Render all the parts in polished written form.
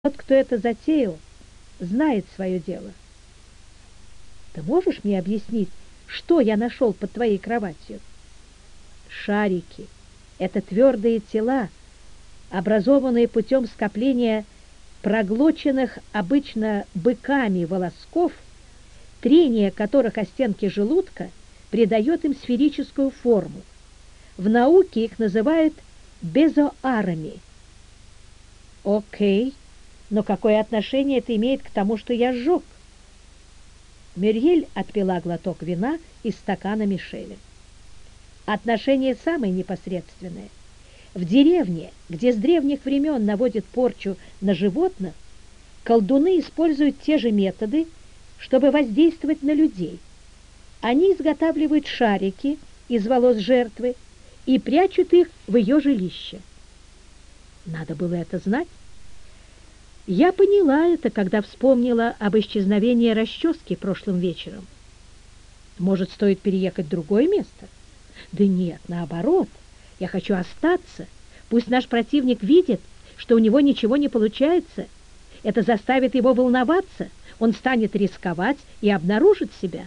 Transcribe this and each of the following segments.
Тот, кто это затеял, знает свое дело. Ты можешь мне объяснить, что я нашел под твоей кроватью? Шарики. Это твердые тела, образованные путем скопления проглоченных обычно быками волосков, трение которых о стенки желудка придает им сферическую форму. В науке их называют безоарами. Окей, но какое отношение это имеет к тому, что я сжег? Мюрьель отпила глоток вина из стакана Мишеля. Отношение самое непосредственное. В деревне, где с древних времен наводят порчу на животных, колдуны используют те же методы, чтобы воздействовать на людей. Они изготавливают шарики из волос жертвы и прячут их в ее жилище. Надо было это знать. Я поняла это, когда вспомнила об исчезновении расчески прошлым вечером. Может, стоит переехать в другое место? Да нет, наоборот. Я хочу остаться. Пусть наш противник видит, что у него ничего не получается. Это заставит его волноваться. Он станет рисковать и обнаружит себя.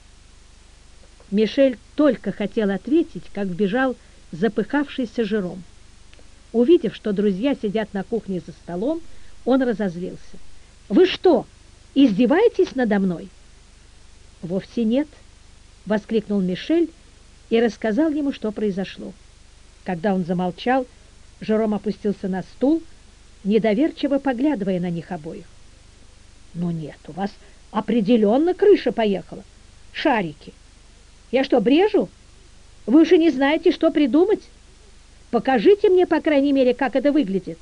Мишель только хотел ответить, как вбежал запыхавшийся Жером. Увидев, что друзья сидят на кухне за столом, он разозлился. «Вы что, издеваетесь надо мной?» «Вовсе нет», — воскликнул Мишель и рассказал ему, что произошло. Когда он замолчал, Жером опустился на стул, недоверчиво поглядывая на них обоих. «Ну нет, у вас определенно крыша поехала. Шарики. Я что, брежу? Вы уж и не знаете, что придумать? Покажите мне, по крайней мере, как это выглядит».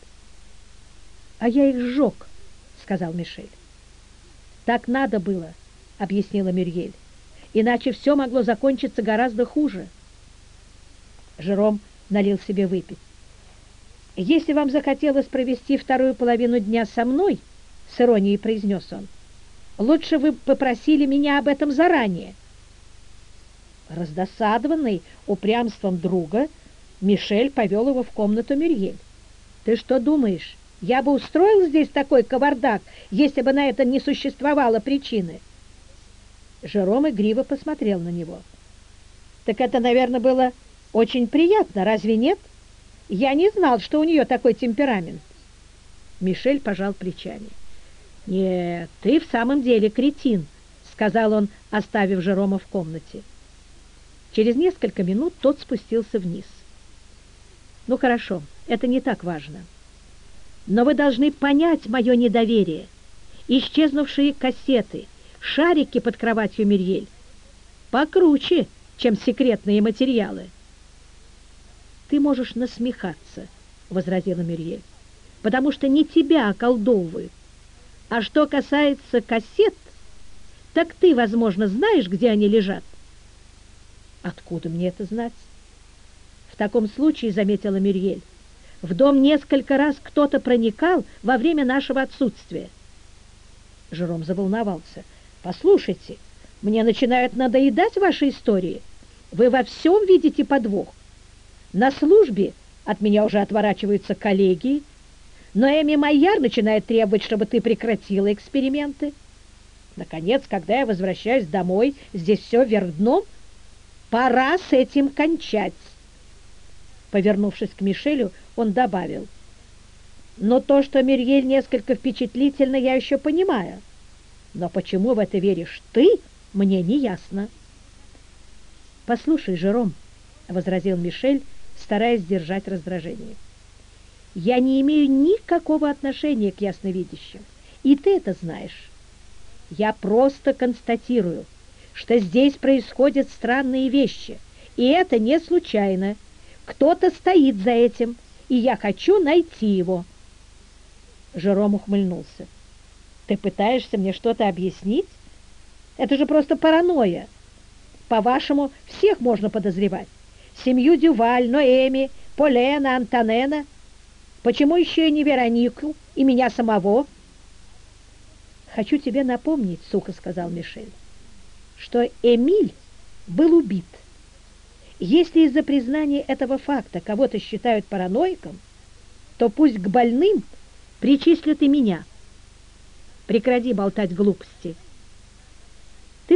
«А я их сжег», — сказал Мишель. «Так надо было», — объяснила Мюрьель. «Иначе все могло закончиться гораздо хуже». Жером налил себе выпить. «Если вам захотелось провести вторую половину дня со мной, — с иронией произнес он, — лучше вы попросили меня об этом заранее». Раздосадованный упрямством друга, Мишель повел его в комнату Мюрьель. «Ты что думаешь, я бы устроил здесь такой кавардак, если бы на это не существовало причины?» Жером игриво посмотрел на него. «Так это, наверное, было очень приятно, разве нет? Я не знал, что у нее такой темперамент». Мишель пожал плечами. «Нет, ты в самом деле кретин», — сказал он, оставив Жерома в комнате. Через несколько минут тот спустился вниз. «Ну хорошо, это не так важно. Но вы должны понять мое недоверие. Исчезнувшие кассеты, шарики под кроватью Мюрьель покруче, чем секретные материалы». «Ты можешь насмехаться», — возразила Мюрьель, «потому что не тебя околдовывают. А что касается кассет, так ты, возможно, знаешь, где они лежат». «Откуда мне это знать?» «В таком случае, — заметила Мюрьель, — в дом несколько раз кто-то проникал во время нашего отсутствия». Жером заволновался. «Послушайте, мне начинают надоедать ваши истории. Вы во всем видите подвох. На службе от меня уже отворачиваются коллеги, но Эми Майяр начинает требовать, чтобы ты прекратила эксперименты. Наконец, когда я возвращаюсь домой, здесь все вверх дном. Пора с этим кончать». Повернувшись к Мишелю, он добавил: «Но то, что Мюрьель несколько впечатлительна, я еще понимаю. Но почему в это веришь ты, мне не ясно». «Послушай, Жером, — возразил Мишель, стараясь сдержать раздражение, — я не имею никакого отношения к ясновидящим, и ты это знаешь. Я просто констатирую, что здесь происходят странные вещи, и это не случайно. Кто-то стоит за этим, и я хочу найти его». Жером ухмыльнулся. «Ты пытаешься мне что-то объяснить? Это же просто паранойя. По-вашему, всех можно подозревать. Семью Дюваль, Ноэми, Полена, Антонена. Почему еще и не Веронику, и меня самого?» «Хочу тебе напомнить, — сухо сказал Мишель, — что Эмиль был убит. Если из-за признания этого факта кого-то считают параноиком, то пусть к больным причислят и меня. Прекрати болтать глупости.